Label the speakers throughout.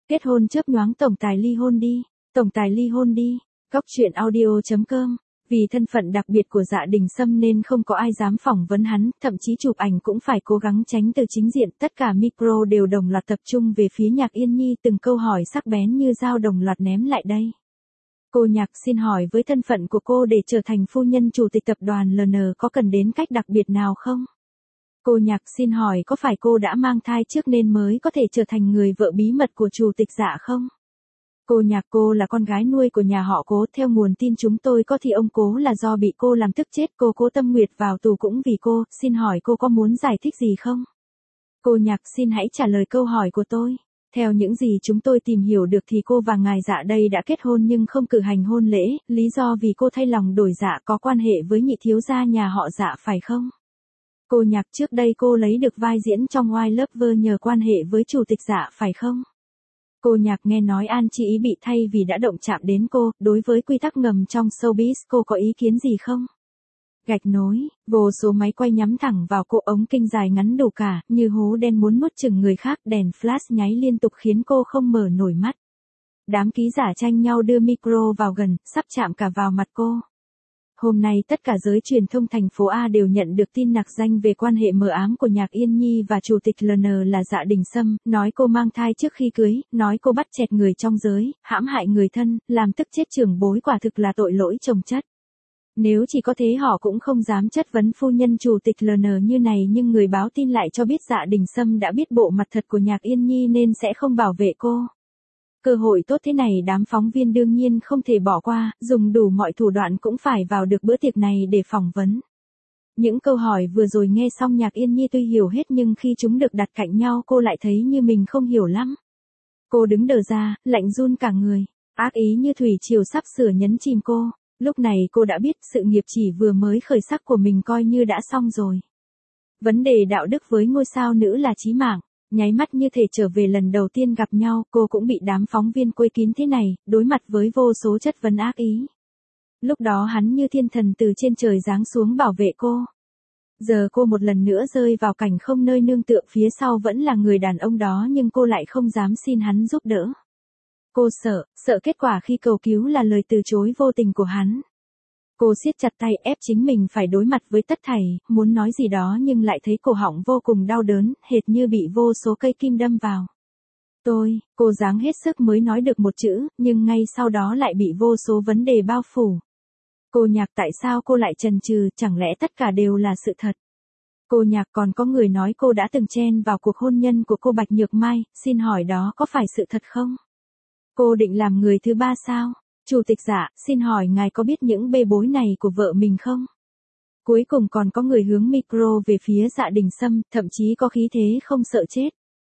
Speaker 1: Kết hôn chớp nhoáng tổng tài ly hôn đi. Tổng tài ly hôn đi. Góc truyện audio.com. Vì thân phận đặc biệt của Dạ Đình Sâm nên không có ai dám phỏng vấn hắn, thậm chí chụp ảnh cũng phải cố gắng tránh từ chính diện. Tất cả micro đều đồng loạt tập trung về phía Nhạc Yên Nhi, từng câu hỏi sắc bén như dao đồng loạt ném lại đây. Cô Nhạc xin hỏi với thân phận của cô để trở thành phu nhân chủ tịch tập đoàn LN có cần đến cách đặc biệt nào không? Cô Nhạc xin hỏi có phải cô đã mang thai trước nên mới có thể trở thành người vợ bí mật của chủ tịch Dạ không? Cô Nhạc, cô là con gái nuôi của nhà họ Cố, theo nguồn tin chúng tôi có thì ông Cố là do bị cô làm tức chết, cô Cố Tâm Nguyệt vào tù cũng vì cô, xin hỏi cô có muốn giải thích gì không? Cô Nhạc xin hãy trả lời câu hỏi của tôi. Theo những gì chúng tôi tìm hiểu được thì cô và ngài Dạ đây đã kết hôn nhưng không cử hành hôn lễ, lý do vì cô thay lòng đổi dạ có quan hệ với nhị thiếu gia nhà họ Dạ phải không? Cô Nhạc, trước đây cô lấy được vai diễn trong Why Lover nhờ quan hệ với chủ tịch Dạ phải không? Cô Nhạc, nghe nói An Chi Ý bị thay vì đã động chạm đến cô, đối với quy tắc ngầm trong showbiz cô có ý kiến gì không? Gạch nối, vô số máy quay nhắm thẳng vào cô, ống kinh dài ngắn đủ cả, như hố đen muốn nuốt chửng người khác, đèn flash nháy liên tục khiến cô không mở nổi mắt. Đám ký giả tranh nhau đưa micro vào gần, sắp chạm cả vào mặt cô. Hôm nay tất cả giới truyền thông thành phố A đều nhận được tin nặc danh về quan hệ mờ ám của Nhạc Yên Nhi và chủ tịch LN là Dạ Đình Sâm, nói cô mang thai trước khi cưới, nói cô bắt chẹt người trong giới, hãm hại người thân, làm tức chết trưởng bối, quả thực là tội lỗi chồng chất. Nếu chỉ có thế họ cũng không dám chất vấn phu nhân chủ tịch LN như này, nhưng người báo tin lại cho biết Dạ Đình Sâm đã biết bộ mặt thật của Nhạc Yên Nhi nên sẽ không bảo vệ cô. Cơ hội tốt thế này đám phóng viên đương nhiên không thể bỏ qua, dùng đủ mọi thủ đoạn cũng phải vào được bữa tiệc này để phỏng vấn. Những câu hỏi vừa rồi nghe xong Nhạc Yên Nhi tuy hiểu hết nhưng khi chúng được đặt cạnh nhau cô lại thấy như mình không hiểu lắm. Cô đứng đờ ra, lạnh run cả người, ác ý như thủy triều sắp sửa nhấn chìm cô. Lúc này cô đã biết sự nghiệp chỉ vừa mới khởi sắc của mình coi như đã xong rồi. Vấn đề đạo đức với ngôi sao nữ là chí mạng. Nháy mắt như thể trở về lần đầu tiên gặp nhau, cô cũng bị đám phóng viên quây kín thế này, đối mặt với vô số chất vấn ác ý. Lúc đó hắn như thiên thần từ trên trời giáng xuống bảo vệ cô. Giờ cô một lần nữa rơi vào cảnh không nơi nương tựa, phía sau vẫn là người đàn ông đó nhưng cô lại không dám xin hắn giúp đỡ. Cô sợ kết quả khi cầu cứu là lời từ chối vô tình của hắn. Cô siết chặt tay ép chính mình phải đối mặt với tất thảy, muốn nói gì đó nhưng lại thấy cổ họng vô cùng đau đớn, hệt như bị vô số cây kim đâm vào. Cô giáng hết sức mới nói được một chữ, nhưng ngay sau đó lại bị vô số vấn đề bao phủ. Cô Nhạc, tại sao cô lại chần chừ, chẳng lẽ tất cả đều là sự thật? Cô Nhạc, còn có người nói cô đã từng chen vào cuộc hôn nhân của cô Bạch Nhược Mai, xin hỏi đó có phải sự thật không? Cô định làm người thứ ba sao? Chủ tịch Dạ, xin hỏi ngài có biết những bê bối này của vợ mình không? Cuối cùng còn có người hướng micro về phía Dạ Đình Sâm, thậm chí có khí thế không sợ chết.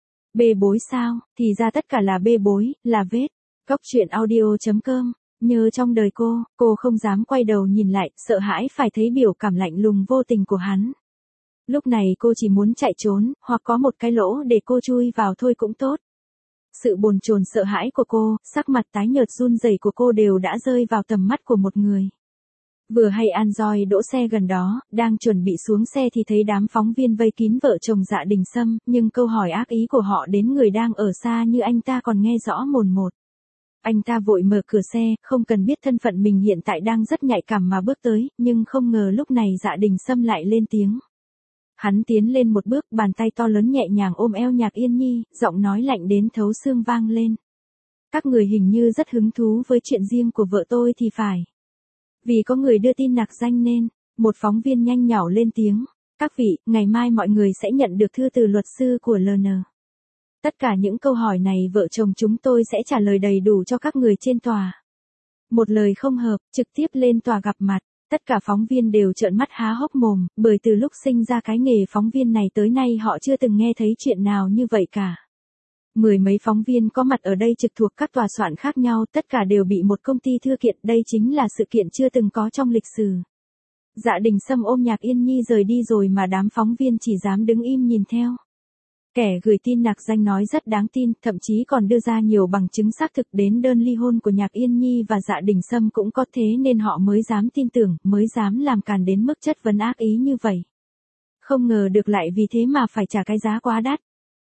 Speaker 1: Bê bối sao? Thì ra tất cả là bê bối, là vết. Góc truyện audio.com. Nhớ trong đời cô không dám quay đầu nhìn lại, sợ hãi phải thấy biểu cảm lạnh lùng vô tình của hắn. Lúc này cô chỉ muốn chạy trốn, hoặc có một cái lỗ để cô chui vào thôi cũng tốt. Sự bồn chồn sợ hãi của cô, sắc mặt tái nhợt run rẩy của cô đều đã rơi vào tầm mắt của một người. Vừa hay An đỗ xe gần đó, đang chuẩn bị xuống xe thì thấy đám phóng viên vây kín vợ chồng Dạ Đình Sâm, nhưng câu hỏi ác ý của họ đến người đang ở xa như anh ta còn nghe rõ mồn một. Anh ta vội mở cửa xe, không cần biết thân phận mình hiện tại đang rất nhạy cảm mà bước tới, nhưng không ngờ lúc này Dạ Đình Sâm lại lên tiếng. Hắn tiến lên một bước, bàn tay to lớn nhẹ nhàng ôm eo Nhạc Yên Nhi, giọng nói lạnh đến thấu xương vang lên. Các người hình như rất hứng thú với chuyện riêng của vợ tôi thì phải. Vì có người đưa tin nặc danh nên, một phóng viên nhanh nhảu lên tiếng. Các vị, ngày mai mọi người sẽ nhận được thư từ luật sư của LN. Tất cả những câu hỏi này vợ chồng chúng tôi sẽ trả lời đầy đủ cho các người trên tòa. Một lời không hợp, trực tiếp lên tòa gặp mặt. Tất cả phóng viên đều trợn mắt há hốc mồm, bởi từ lúc sinh ra cái nghề phóng viên này tới nay họ chưa từng nghe thấy chuyện nào như vậy cả. Mười mấy phóng viên có mặt ở đây trực thuộc các tòa soạn khác nhau, tất cả đều bị một công ty thư kiện, đây chính là sự kiện chưa từng có trong lịch sử. Dạ Đình Sâm ôm Nhạc Yên Nhi rời đi rồi mà đám phóng viên chỉ dám đứng im nhìn theo. Kẻ gửi tin nặc danh nói rất đáng tin, thậm chí còn đưa ra nhiều bằng chứng xác thực đến đơn ly hôn của Nhạc Yên Nhi và Dạ Đình Sâm cũng có, thế nên họ mới dám tin tưởng, mới dám làm càn đến mức chất vấn ác ý như vậy. Không ngờ được lại vì thế mà phải trả cái giá quá đắt.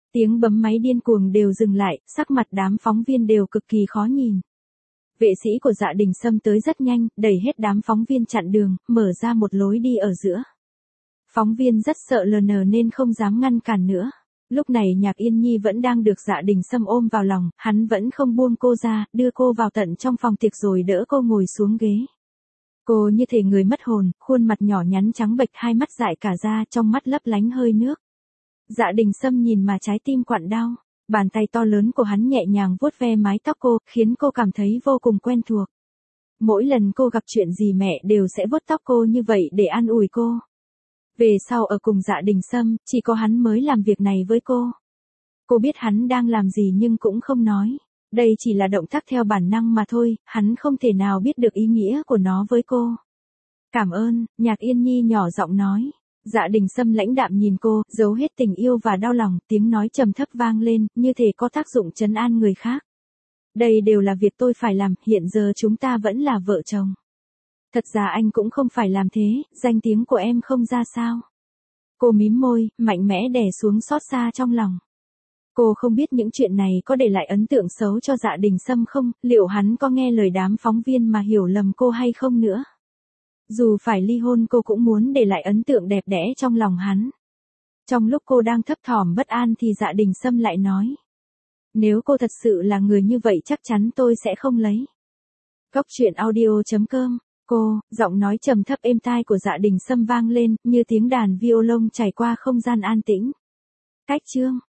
Speaker 1: Tiếng bấm máy điên cuồng đều dừng lại, sắc mặt đám phóng viên đều cực kỳ khó nhìn. Vệ sĩ của Dạ Đình Sâm tới rất nhanh, đẩy hết đám phóng viên chặn đường, mở ra một lối đi ở giữa. Phóng viên rất sợ LN nên không dám ngăn cản nữa. Lúc này Nhạc Yên Nhi vẫn đang được Dạ Đình Sâm ôm vào lòng, hắn vẫn không buông cô ra, đưa cô vào tận trong phòng tiệc rồi đỡ cô ngồi xuống ghế. Cô như thể người mất hồn, khuôn mặt nhỏ nhắn trắng bệch, hai mắt dại cả ra, trong mắt lấp lánh hơi nước. Dạ Đình Sâm nhìn mà trái tim quặn đau. Bàn tay to lớn của hắn nhẹ nhàng vuốt ve mái tóc cô, khiến cô cảm thấy vô cùng quen thuộc. Mỗi lần cô gặp chuyện gì mẹ đều sẽ vuốt tóc cô như vậy để an ủi cô. Về sau ở cùng Dạ Đình Sâm, chỉ có hắn mới làm việc này với cô. Cô biết hắn đang làm gì nhưng cũng không nói. Đây chỉ là động tác theo bản năng mà thôi, hắn không thể nào biết được ý nghĩa của nó với cô. Cảm ơn, Nhạc Yên Nhi nhỏ giọng nói. Dạ Đình Sâm lãnh đạm nhìn cô, giấu hết tình yêu và đau lòng, tiếng nói trầm thấp vang lên, như thể có tác dụng trấn an người khác. Đây đều là việc tôi phải làm, hiện giờ chúng ta vẫn là vợ chồng. Thật ra anh cũng không phải làm thế, danh tiếng của em không ra sao. Cô mím môi, mạnh mẽ đè xuống xót xa trong lòng. Cô không biết những chuyện này có để lại ấn tượng xấu cho Dạ Đình Sâm không, liệu hắn có nghe lời đám phóng viên mà hiểu lầm cô hay không nữa. Dù phải ly hôn cô cũng muốn để lại ấn tượng đẹp đẽ trong lòng hắn. Trong lúc cô đang thấp thỏm bất an thì Dạ Đình Sâm lại nói. Nếu cô thật sự là người như vậy chắc chắn tôi sẽ không lấy. Góc truyện audio.com. Cô, giọng nói trầm thấp êm tai của Dạ Đình Sâm vang lên, như tiếng đàn violon chảy qua không gian an tĩnh. Cách chương.